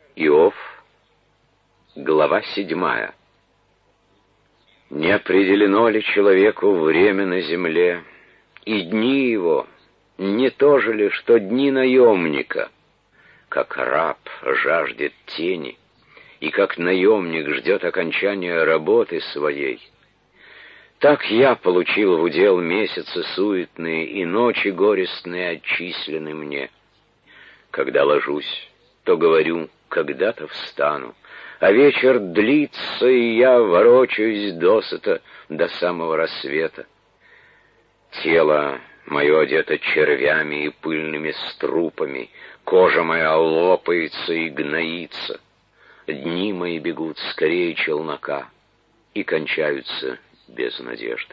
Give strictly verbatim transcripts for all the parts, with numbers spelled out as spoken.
Иов, глава седьмая. Не определено ли человеку время на земле, и дни его не то же ли, что дни наемника? Как раб жаждет тени, и как наемник ждет окончания работы своей, так я получил в удел месяцы суетные, и ночи горестные отчислены мне. Когда ложусь, то говорю, когда-то встану, а вечер длится, и я ворочаюсь досыта до самого рассвета. Тело мое одето червями и пыльными струпами, кожа моя лопается и гноится. Дни мои бегут скорее челнока и кончаются без надежды.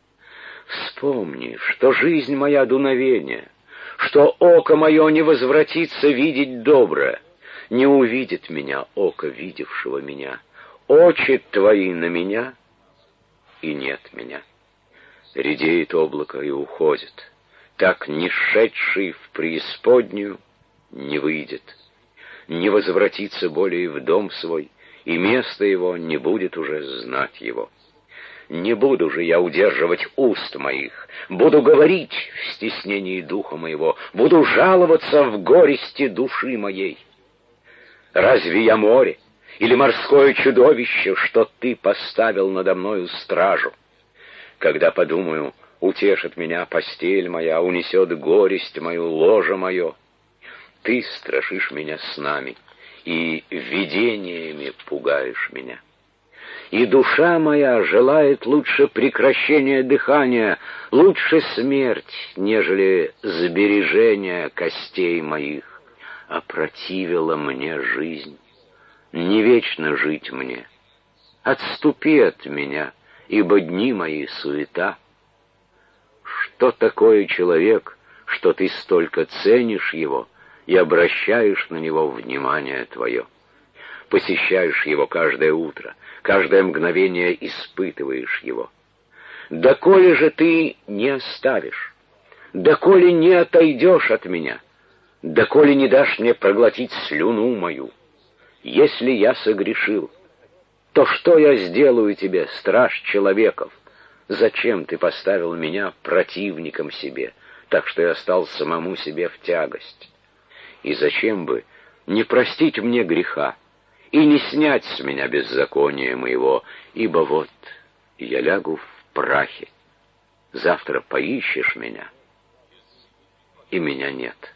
Вспомни, что жизнь моя дуновение, что око мое не возвратится видеть доброе. Не увидит меня око видевшего меня, очи твои на меня, и нет меня. Редеет облако и уходит, так не шедший в преисподнюю не выйдет, не возвратится более в дом свой, и место его не будет уже знать его. Не буду же я удерживать уст моих, буду говорить в стеснении духа моего, буду жаловаться в горести души моей. Разве я море или морское чудовище, что ты поставил надо мною стражу? Когда подумаю, утешит меня постель моя, унесет горесть мою ложе мое, ты страшишь меня снами и видениями пугаешь меня. И душа моя желает лучше прекращения дыхания, лучше смерть, нежели сбережение костей моих. Опротивила мне жизнь, не вечно жить мне. Отступи от меня, ибо дни мои суета. Что такое человек, что ты столько ценишь его и обращаешь на него внимание твое? Посещаешь его каждое утро, каждое мгновение испытываешь его. Доколе же ты не оставишь, доколе не отойдешь от меня, доколе не дашь мне проглотить слюну мою? Если я согрешил, то что я сделаю тебе, страж человеков? Зачем ты поставил меня противником себе, так что я стал самому себе в тягость? И зачем бы не простить мне греха и не снять с меня беззакония моего, ибо вот я лягу в прахе, завтра поищешь меня, и меня нет».